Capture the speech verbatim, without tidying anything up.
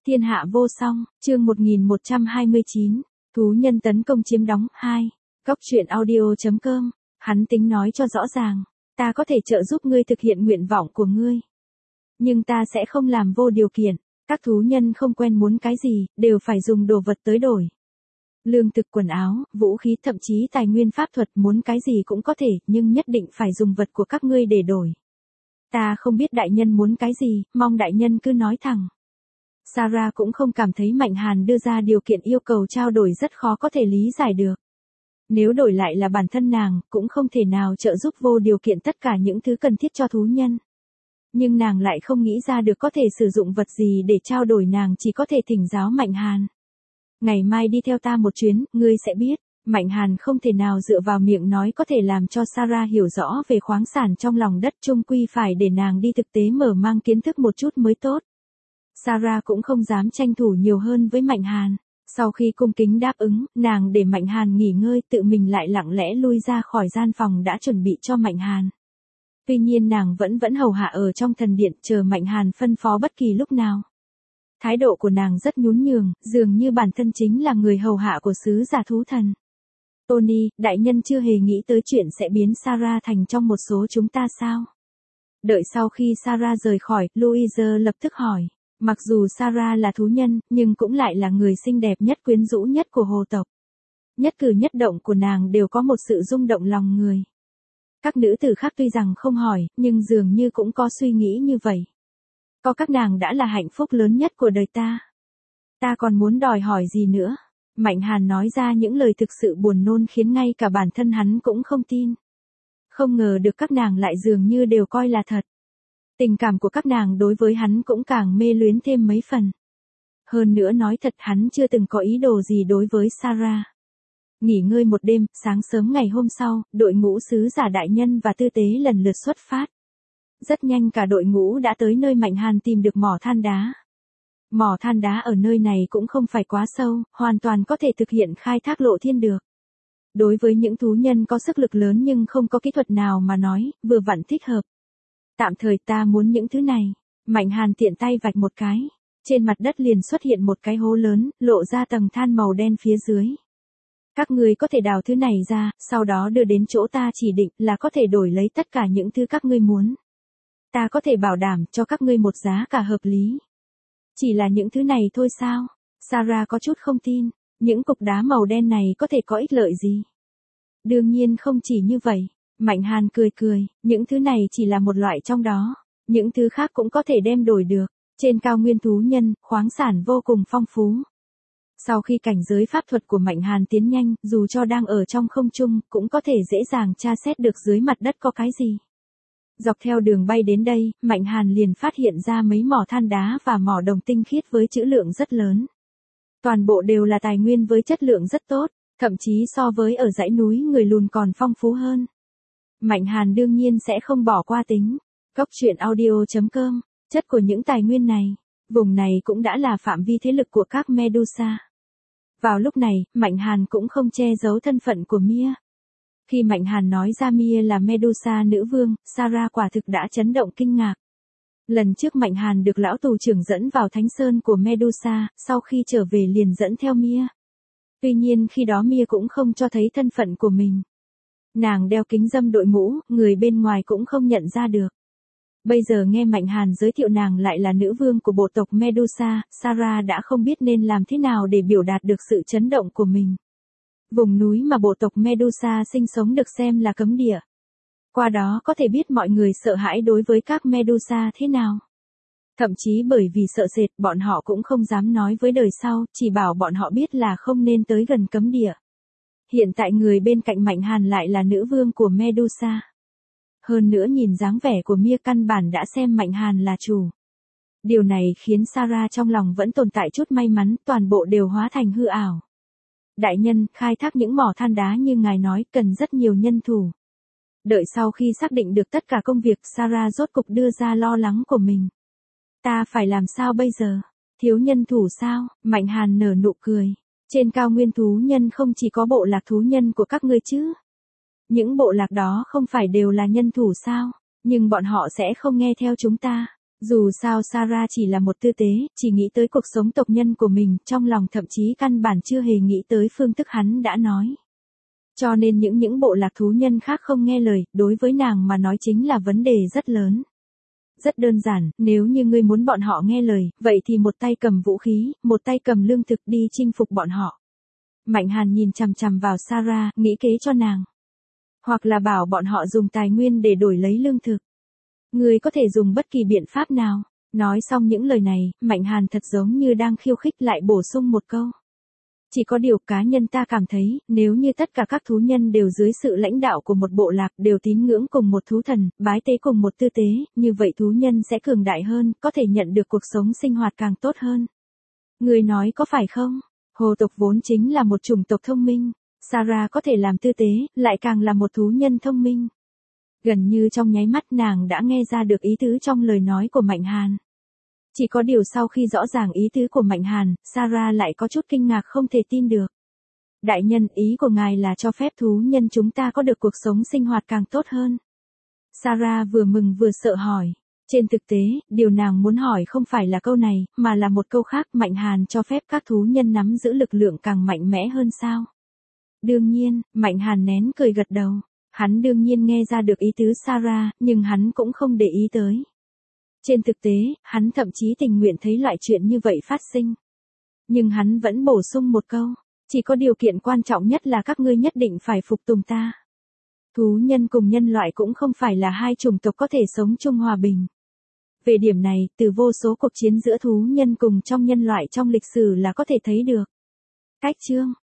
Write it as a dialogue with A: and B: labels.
A: Thiên hạ vô song, chương một nghìn một trăm hai mươi chín, thú nhân tấn công chiếm đóng, hai, góc truyện audio.com, hắn tính nói cho rõ ràng, ta có thể trợ giúp ngươi thực hiện nguyện vọng của ngươi. Nhưng ta sẽ không làm vô điều kiện, các thú nhân không quen muốn cái gì, đều phải dùng đồ vật tới đổi. Lương thực, quần áo, vũ khí, thậm chí tài nguyên pháp thuật, muốn cái gì cũng có thể, nhưng nhất định phải dùng vật của các ngươi để đổi. Ta không biết đại nhân muốn cái gì, mong đại nhân cứ nói thẳng. Sarah cũng không cảm thấy Mạnh Hàn đưa ra điều kiện yêu cầu trao đổi rất khó có thể lý giải được. Nếu đổi lại là bản thân nàng, cũng không thể nào trợ giúp vô điều kiện tất cả những thứ cần thiết cho thú nhân. Nhưng nàng lại không nghĩ ra được có thể sử dụng vật gì để trao đổi, nàng chỉ có thể thỉnh giáo Mạnh Hàn. Ngày mai đi theo ta một chuyến, ngươi sẽ biết. Mạnh Hàn không thể nào dựa vào miệng nói có thể làm cho Sarah hiểu rõ về khoáng sản trong lòng đất, chung quy phải để nàng đi thực tế mở mang kiến thức một chút mới tốt. Sarah cũng không dám tranh thủ nhiều hơn với Mạnh Hàn. Sau khi cung kính đáp ứng, nàng để Mạnh Hàn nghỉ ngơi, tự mình lại lặng lẽ lui ra khỏi gian phòng đã chuẩn bị cho Mạnh Hàn. Tuy nhiên nàng vẫn vẫn hầu hạ ở trong thần điện, chờ Mạnh Hàn phân phó bất kỳ lúc nào. Thái độ của nàng rất nhún nhường, dường như bản thân chính là người hầu hạ của sứ giả thú thần. Tony, đại nhân chưa hề nghĩ tới chuyện sẽ biến Sarah thành trong một số chúng ta sao? Đợi sau khi Sarah rời khỏi, Louise lập tức hỏi. Mặc dù Sarah là thú nhân, nhưng cũng lại là người xinh đẹp nhất, quyến rũ nhất của hồ tộc. Nhất cử nhất động của nàng đều có một sự rung động lòng người. Các nữ tử khác tuy rằng không hỏi, nhưng dường như cũng có suy nghĩ như vậy. Có các nàng đã là hạnh phúc lớn nhất của đời ta. Ta còn muốn đòi hỏi gì nữa? Mạnh Hàn nói ra những lời thực sự buồn nôn khiến ngay cả bản thân hắn cũng không tin. Không ngờ được các nàng lại dường như đều coi là thật. Tình cảm của các nàng đối với hắn cũng càng mê luyến thêm mấy phần. Hơn nữa nói thật, hắn chưa từng có ý đồ gì đối với Sarah. Nghỉ ngơi một đêm, sáng sớm ngày hôm sau, đội ngũ sứ giả đại nhân và tư tế lần lượt xuất phát. Rất nhanh cả đội ngũ đã tới nơi Mạnh Hàn tìm được mỏ than đá. Mỏ than đá ở nơi này cũng không phải quá sâu, hoàn toàn có thể thực hiện khai thác lộ thiên được. Đối với những thú nhân có sức lực lớn nhưng không có kỹ thuật nào mà nói, vừa vặn thích hợp. Tạm thời ta muốn những thứ này. Mạnh Hàn tiện tay vạch một cái. Trên mặt đất liền xuất hiện một cái hố lớn, lộ ra tầng than màu đen phía dưới. Các ngươi có thể đào thứ này ra, sau đó đưa đến chỗ ta chỉ định, là có thể đổi lấy tất cả những thứ các ngươi muốn. Ta có thể bảo đảm cho các ngươi một giá cả hợp lý. Chỉ là những thứ này thôi sao? Sarah có chút không tin. Những cục đá màu đen này có thể có ích lợi gì? Đương nhiên không chỉ như vậy. Mạnh Hàn cười cười, những thứ này chỉ là một loại trong đó. Những thứ khác cũng có thể đem đổi được. Trên cao nguyên thú nhân, khoáng sản vô cùng phong phú. Sau khi cảnh giới pháp thuật của Mạnh Hàn tiến nhanh, dù cho đang ở trong không trung, cũng có thể dễ dàng tra xét được dưới mặt đất có cái gì. Dọc theo đường bay đến đây, Mạnh Hàn liền phát hiện ra mấy mỏ than đá và mỏ đồng tinh khiết với trữ lượng rất lớn. Toàn bộ đều là tài nguyên với chất lượng rất tốt, thậm chí so với ở dãy núi người lùn còn phong phú hơn. Mạnh Hàn đương nhiên sẽ không bỏ qua tính. Góc truyện audio.com, chất của những tài nguyên này, vùng này cũng đã là phạm vi thế lực của các Medusa. Vào lúc này, Mạnh Hàn cũng không che giấu thân phận của Mia. Khi Mạnh Hàn nói ra Mia là Medusa nữ vương, Sarah quả thực đã chấn động kinh ngạc. Lần trước Mạnh Hàn được lão tù trưởng dẫn vào thánh sơn của Medusa, sau khi trở về liền dẫn theo Mia. Tuy nhiên khi đó Mia cũng không cho thấy thân phận của mình. Nàng đeo kính râm đội mũ, người bên ngoài cũng không nhận ra được. Bây giờ nghe Mạnh Hàn giới thiệu nàng lại là nữ vương của bộ tộc Medusa, Sarah đã không biết nên làm thế nào để biểu đạt được sự chấn động của mình. Vùng núi mà bộ tộc Medusa sinh sống được xem là cấm địa. Qua đó có thể biết mọi người sợ hãi đối với các Medusa thế nào. Thậm chí bởi vì sợ sệt, bọn họ cũng không dám nói với đời sau, chỉ bảo bọn họ biết là không nên tới gần cấm địa. Hiện tại người bên cạnh Mạnh Hàn lại là nữ vương của Medusa. Hơn nữa nhìn dáng vẻ của Mia căn bản đã xem Mạnh Hàn là chủ. Điều này khiến Sarah trong lòng vẫn tồn tại chút may mắn, toàn bộ đều hóa thành hư ảo. Đại nhân, khai thác những mỏ than đá như ngài nói cần rất nhiều nhân thủ. Đợi sau khi xác định được tất cả công việc, Sarah rốt cục đưa ra lo lắng của mình. Ta phải làm sao bây giờ? Thiếu nhân thủ sao? Mạnh Hàn nở nụ cười. Trên cao nguyên thú nhân không chỉ có bộ lạc thú nhân của các ngươi chứ? Những bộ lạc đó không phải đều là nhân thủ sao? Nhưng bọn họ sẽ không nghe theo chúng ta. Dù sao Sarah chỉ là một tư tế, chỉ nghĩ tới cuộc sống tộc nhân của mình, trong lòng thậm chí căn bản chưa hề nghĩ tới phương thức hắn đã nói. Cho nên những những bộ lạc thú nhân khác không nghe lời, đối với nàng mà nói chính là vấn đề rất lớn. Rất đơn giản, nếu như ngươi muốn bọn họ nghe lời, vậy thì một tay cầm vũ khí, một tay cầm lương thực đi chinh phục bọn họ. Mạnh Hàn nhìn chằm chằm vào Sarah, nghĩ kế cho nàng. Hoặc là bảo bọn họ dùng tài nguyên để đổi lấy lương thực. Ngươi có thể dùng bất kỳ biện pháp nào. Nói xong những lời này, Mạnh Hàn thật giống như đang khiêu khích lại bổ sung một câu. Chỉ có điều cá nhân ta cảm thấy, nếu như tất cả các thú nhân đều dưới sự lãnh đạo của một bộ lạc, đều tín ngưỡng cùng một thú thần, bái tế cùng một tư tế, như vậy thú nhân sẽ cường đại hơn, có thể nhận được cuộc sống sinh hoạt càng tốt hơn. Người nói có phải không? Hồ tộc vốn chính là một chủng tộc thông minh. Sarah có thể làm tư tế, lại càng là một thú nhân thông minh. Gần như trong nháy mắt nàng đã nghe ra được ý tứ trong lời nói của Mạnh Hàn. Chỉ có điều sau khi rõ ràng ý tứ của Mạnh Hàn, Sarah lại có chút kinh ngạc không thể tin được. Đại nhân, ý của ngài là cho phép thú nhân chúng ta có được cuộc sống sinh hoạt càng tốt hơn. Sarah vừa mừng vừa sợ hỏi. Trên thực tế, điều nàng muốn hỏi không phải là câu này, mà là một câu khác. Mạnh Hàn cho phép các thú nhân nắm giữ lực lượng càng mạnh mẽ hơn sao? Đương nhiên, Mạnh Hàn nén cười gật đầu. Hắn đương nhiên nghe ra được ý tứ Sarah, nhưng hắn cũng không để ý tới. Trên thực tế, hắn thậm chí tình nguyện thấy loại chuyện như vậy phát sinh. Nhưng hắn vẫn bổ sung một câu, chỉ có điều kiện quan trọng nhất là các ngươi nhất định phải phục tùng ta. Thú nhân cùng nhân loại cũng không phải là hai chủng tộc có thể sống chung hòa bình. Về điểm này, từ vô số cuộc chiến giữa thú nhân cùng trong nhân loại trong lịch sử là có thể thấy được. Cách chương